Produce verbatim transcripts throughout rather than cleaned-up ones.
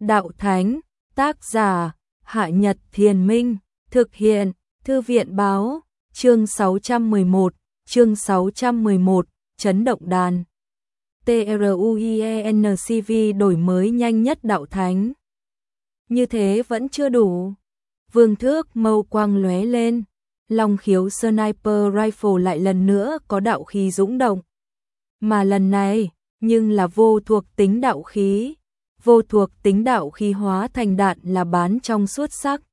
Đạo Thánh, tác giả, Hạ Nhật Thiền Minh, thực hiện, Thư viện báo, chương sáu trăm mười một, chương sáu trăm mười một, chấn động đàn. TRUIENCV đổi mới nhanh nhất Đạo Thánh. Như thế vẫn chưa đủ. Vương Thước mâu quang lóe lên, Long Khiếu Sniper Rifle lại lần nữa có đạo khí dũng động. Mà lần này, nhưng là vô thuộc tính đạo khí. Vô thuộc tính đạo khí hóa thành đạn là bán trong suốt sắc.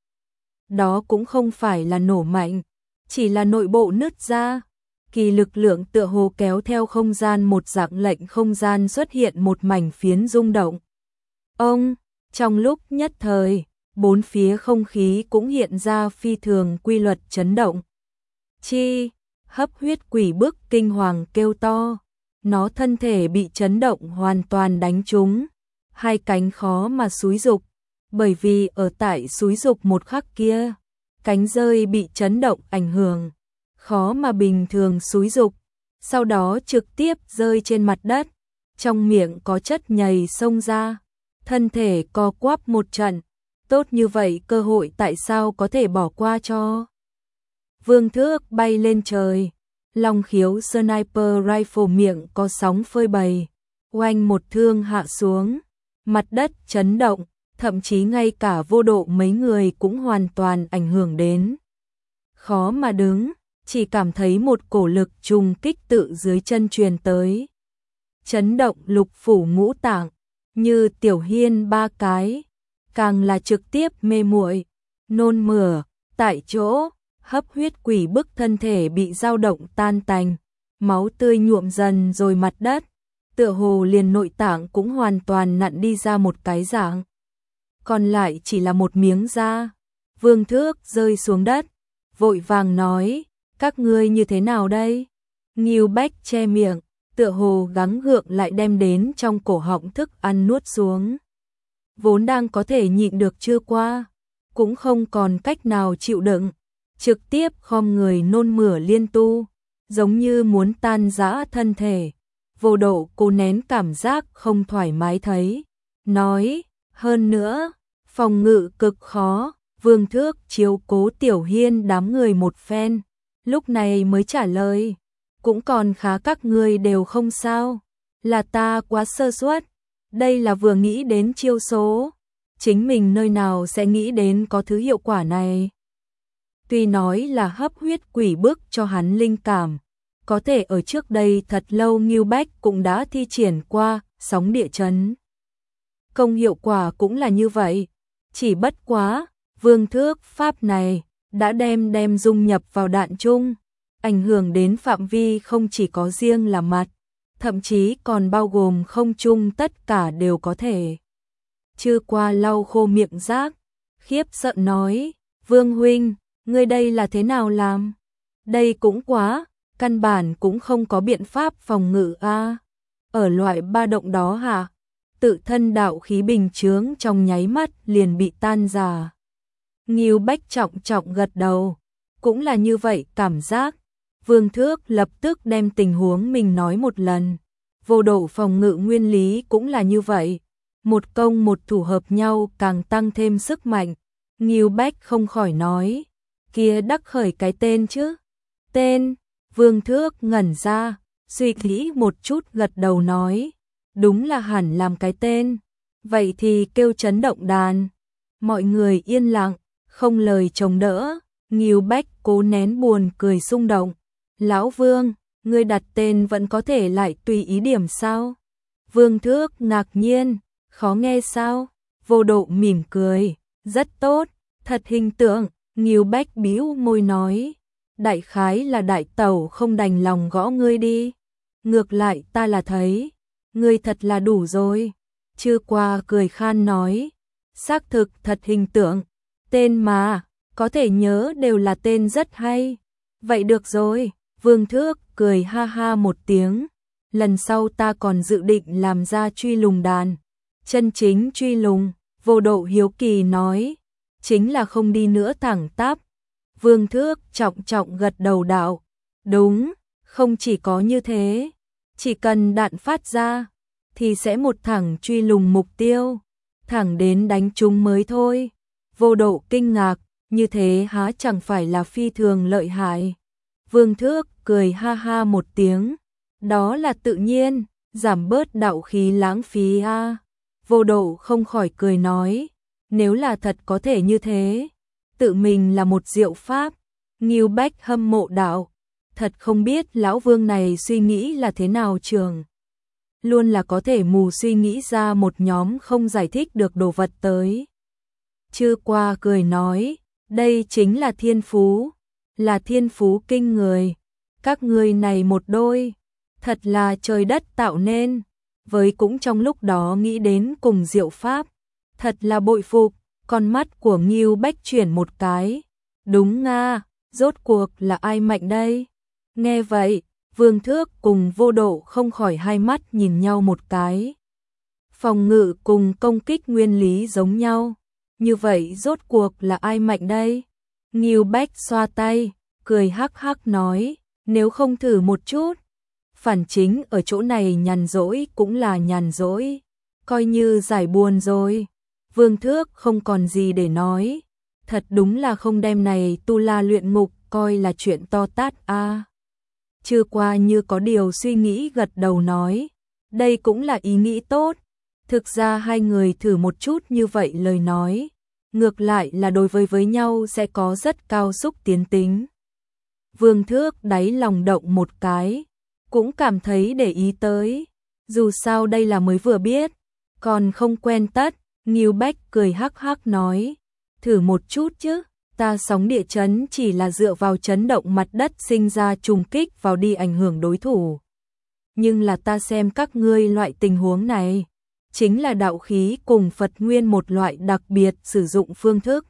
Đó cũng không phải là nổ mạnh, chỉ là nội bộ nứt ra. Kỳ lực lượng tựa hồ kéo theo không gian một dạng lệnh không gian xuất hiện một mảnh phiến rung động. Ông, trong lúc nhất thời, bốn phía không khí cũng hiện ra phi thường quy luật chấn động. Chi, hấp huyết quỷ bức kinh hoàng kêu to. Nó thân thể bị chấn động hoàn toàn đánh trúng. Hai cánh khó mà xúi dục, bởi vì ở tại xúi dục một khắc kia, cánh rơi bị chấn động ảnh hưởng, khó mà bình thường xúi dục, sau đó trực tiếp rơi trên mặt đất, trong miệng có chất nhầy xông ra, thân thể co quắp một trận, tốt như vậy cơ hội tại sao có thể bỏ qua cho. Vương Thước bay lên trời, Long Khiếu Sniper Rifle miệng có sóng phơi bày, oanh một thương hạ xuống. Mặt đất chấn động, thậm chí ngay cả vô độ mấy người cũng hoàn toàn ảnh hưởng đến. Khó mà đứng, chỉ cảm thấy một cổ lực trùng kích tự dưới chân truyền tới. Chấn động lục phủ ngũ tạng, như Tiểu Hiên ba cái, càng là trực tiếp mê muội, nôn mửa, tại chỗ, hấp huyết quỷ bức thân thể bị dao động tan tành, máu tươi nhuộm dần rồi mặt đất. Tựa hồ liền nội tạng cũng hoàn toàn nặn đi ra một cái dạng. Còn lại chỉ là một miếng da. Vương Thước rơi xuống đất, vội vàng nói, các ngươi như thế nào đây? Ngưu Bách che miệng, tựa hồ gắng gượng lại đem đến trong cổ họng thức ăn nuốt xuống. Vốn đang có thể nhịn được chưa qua, cũng không còn cách nào chịu đựng, trực tiếp khom người nôn mửa liên tu, giống như muốn tan rã thân thể. Vô độ cô nén cảm giác không thoải mái thấy, nói, hơn nữa, phòng ngự cực khó, Vương Thước chiếu cố Tiểu Hiên đám người một phen, lúc này mới trả lời, cũng còn khá các ngươi đều không sao, là ta quá sơ suất, đây là vừa nghĩ đến chiêu số, chính mình nơi nào sẽ nghĩ đến có thứ hiệu quả này. Tuy nói là hấp huyết quỷ bức cho hắn linh cảm, có thể ở trước đây thật lâu Ngưu Bách cũng đã thi triển qua sóng địa chấn. Công hiệu quả cũng là như vậy, chỉ bất quá, Vương Thước pháp này đã đem đem dung nhập vào đạn chung, ảnh hưởng đến phạm vi không chỉ có riêng là mặt, thậm chí còn bao gồm không chung tất cả đều có thể. Chưa qua lau khô miệng rác, khiếp sợ nói, Vương huynh, ngươi đây là thế nào làm? Đây cũng quá, căn bản cũng không có biện pháp phòng ngự a. Ở loại ba động đó hả? Tự thân đạo khí bình chướng trong nháy mắt liền bị tan rã. Ngưu Bách trọng trọng gật đầu, cũng là như vậy cảm giác. Vương Thước lập tức đem tình huống mình nói một lần. Vô độ phòng ngự nguyên lý cũng là như vậy, một công một thủ hợp nhau càng tăng thêm sức mạnh. Ngưu Bách không khỏi nói, kia đắc khởi cái tên chứ? Tên? Vương Thước ngẩn ra, suy nghĩ một chút gật đầu nói, đúng là hẳn làm cái tên, vậy thì kêu chấn động đàn. Mọi người yên lặng, không lời chống đỡ, Ngưu Bách cố nén buồn cười xung động. Lão Vương, ngươi đặt tên vẫn có thể lại tùy ý điểm sao? Vương Thước ngạc nhiên, khó nghe sao? Vô độ mỉm cười, rất tốt, thật hình tượng. Ngưu Bách bĩu môi nói, đại khái là đại tẩu không đành lòng gõ ngươi đi. Ngược lại ta là thấy, ngươi thật là đủ rồi. Chưa qua cười khan nói, xác thực thật hình tượng, tên mà, có thể nhớ đều là tên rất hay. Vậy được rồi, Vương Thước cười ha ha một tiếng, lần sau ta còn dự định làm ra truy lùng đàn. Chân chính truy lùng, Vô độ hiếu kỳ nói, chính là không đi nữa thẳng tắp. Vương Thước trọng trọng gật đầu đạo, đúng, không chỉ có như thế, chỉ cần đạn phát ra, thì sẽ một thẳng truy lùng mục tiêu. thẳng đến đánh chúng mới thôi. Vô Độ kinh ngạc, như thế há chẳng phải là phi thường lợi hại. Vương Thước cười ha ha một tiếng, đó là tự nhiên, giảm bớt đạo khí lãng phí a. À. Vô Độ không khỏi cười nói, nếu là thật có thể như thế, tự mình là một diệu pháp. Ngưu Bách hâm mộ đạo, thật không biết lão vương này suy nghĩ là thế nào trường. Luôn là có thể mù suy nghĩ ra một nhóm không giải thích được đồ vật tới. Chư Qua cười nói, đây chính là thiên phú, là thiên phú kinh người. Các ngươi này một đôi, thật là trời đất tạo nên, với cũng trong lúc đó nghĩ đến cùng diệu pháp. Thật là bội phục, con mắt của Ngưu Bách chuyển một cái. Đúng nga, rốt cuộc là ai mạnh đây? Nghe vậy, Vương Thước cùng Vô Độ không khỏi hai mắt nhìn nhau một cái. Phòng ngự cùng công kích nguyên lý giống nhau. Như vậy rốt cuộc là ai mạnh đây? Ngưu Bách xoa tay, cười hắc hắc nói, nếu không thử một chút. Phản chính ở chỗ này nhàn rỗi cũng là nhàn rỗi, coi như giải buồn rồi. Vương Thước không còn gì để nói, thật đúng là không đem này tu la luyện ngục coi là chuyện to tát a. À. Chư Qua như có điều suy nghĩ gật đầu nói, đây cũng là ý nghĩ tốt. Thực ra hai người thử một chút như vậy lời nói, ngược lại là đối với với nhau sẽ có rất cao xúc tiến tính. Vương Thước đáy lòng động một cái, cũng cảm thấy để ý tới, dù sao đây là mới vừa biết, còn không quen tất. Ngưu Bách cười hắc hắc nói, thử một chút chứ, ta sóng địa chấn chỉ là dựa vào chấn động mặt đất sinh ra trùng kích vào đi ảnh hưởng đối thủ. Nhưng là ta xem các ngươi loại tình huống này, chính là đạo khí cùng Phật nguyên một loại đặc biệt sử dụng phương thức.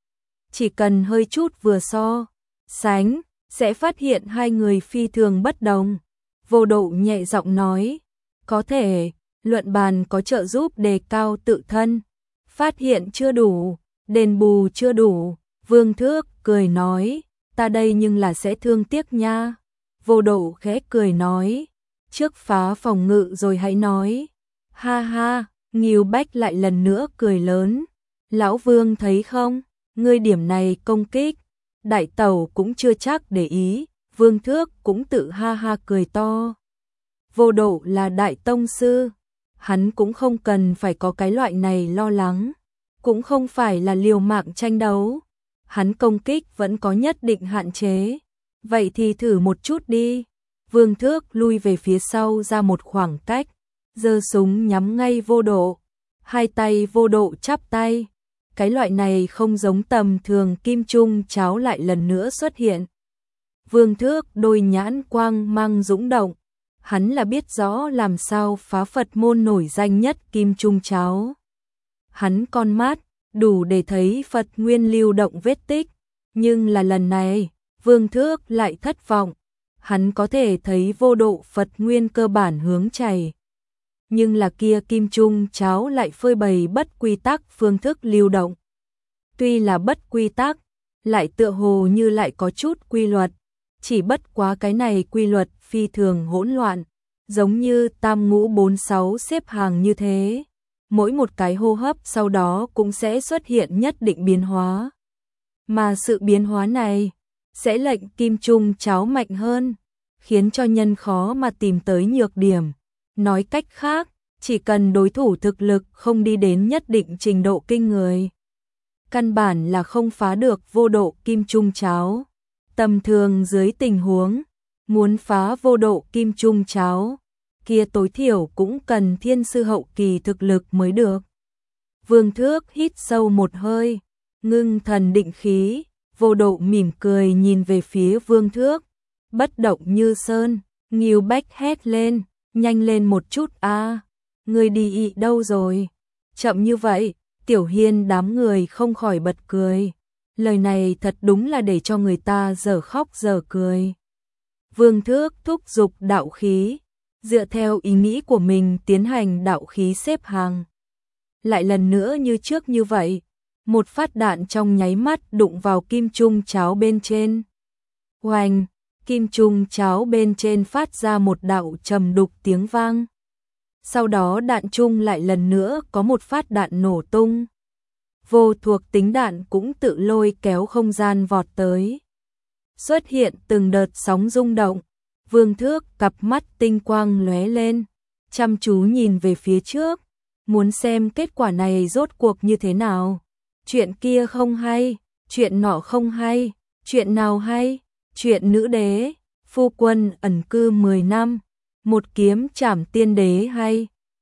Chỉ cần hơi chút vừa so, sánh, sẽ phát hiện hai người phi thường bất đồng. Vô Độ nhẹ giọng nói, có thể, luận bàn có trợ giúp đề cao tự thân. Phát hiện chưa đủ, đền bù chưa đủ. Vương Thước cười nói, ta đây nhưng là sẽ thương tiếc nha. Vô Độ khẽ cười nói, trước phá phòng ngự rồi hãy nói. Ha ha, Ngưu Bách lại lần nữa cười lớn. Lão Vương thấy không, ngươi điểm này công kích, đại tẩu cũng chưa chắc để ý. Vương Thước cũng tự ha ha cười to. Vô Độ là đại tông sư, hắn cũng không cần phải có cái loại này lo lắng, cũng không phải là liều mạng tranh đấu. Hắn công kích vẫn có nhất định hạn chế. Vậy thì thử một chút đi. Vương Thước lui về phía sau ra một khoảng cách, giơ súng nhắm ngay Vô Độ. Hai tay Vô Độ chắp tay. Cái loại này không giống tầm thường kim trung cháo lại lần nữa xuất hiện. Vương Thước đôi nhãn quang mang dũng động. Hắn là biết rõ làm sao phá Phật môn nổi danh nhất kim trung cháo. Hắn con mắt đủ để thấy Phật nguyên lưu động vết tích, nhưng là lần này, Vương Thước lại thất vọng. Hắn có thể thấy Vô Độ Phật nguyên cơ bản hướng chảy, nhưng là kia kim trung cháo lại phơi bày bất quy tắc phương thức lưu động. Tuy là bất quy tắc, lại tựa hồ như lại có chút quy luật, chỉ bất quá cái này quy luật phi thường hỗn loạn, giống như tam ngũ bốn sáu xếp hàng như thế. Mỗi một cái hô hấp sau đó cũng sẽ xuất hiện nhất định biến hóa. Mà sự biến hóa này sẽ lệnh kim trung cháo mạnh hơn, khiến cho nhân khó mà tìm tới nhược điểm. Nói cách khác, chỉ cần đối thủ thực lực không đi đến nhất định trình độ kinh người, căn bản là không phá được Vô Độ kim trung cháo. Tầm thường dưới tình huống, muốn phá Vô Độ kim trung cháo, kia tối thiểu cũng cần thiên sư hậu kỳ thực lực mới được. Vương Thước hít sâu một hơi, ngưng thần định khí. Vô Độ mỉm cười nhìn về phía Vương Thước, bất động như sơn. Ngưu Bách hét lên, nhanh lên một chút a, à, ngươi đi ị đâu rồi? Chậm như vậy. Tiểu Hiên đám người không khỏi bật cười. Lời này thật đúng là để cho người ta dở khóc dở cười. Vương Thước thúc giục đạo khí, dựa theo ý nghĩ của mình tiến hành đạo khí xếp hàng. Lại lần nữa như trước như vậy, một phát đạn trong nháy mắt đụng vào kim trung cháo bên trên. Oanh, kim trung cháo bên trên phát ra một đạo trầm đục tiếng vang. Sau đó đạn chung lại lần nữa có một phát đạn nổ tung. Vô thuộc tính đạn cũng tự lôi kéo không gian vọt tới. Xuất hiện từng đợt sóng rung động. Vương Thước cặp mắt tinh quang lóe lên, chăm chú nhìn về phía trước, muốn xem kết quả này rốt cuộc như thế nào. Chuyện kia không hay, chuyện nọ không hay, chuyện nào hay, chuyện nữ đế, phu quân ẩn cư mười năm, một kiếm trảm tiên đế hay.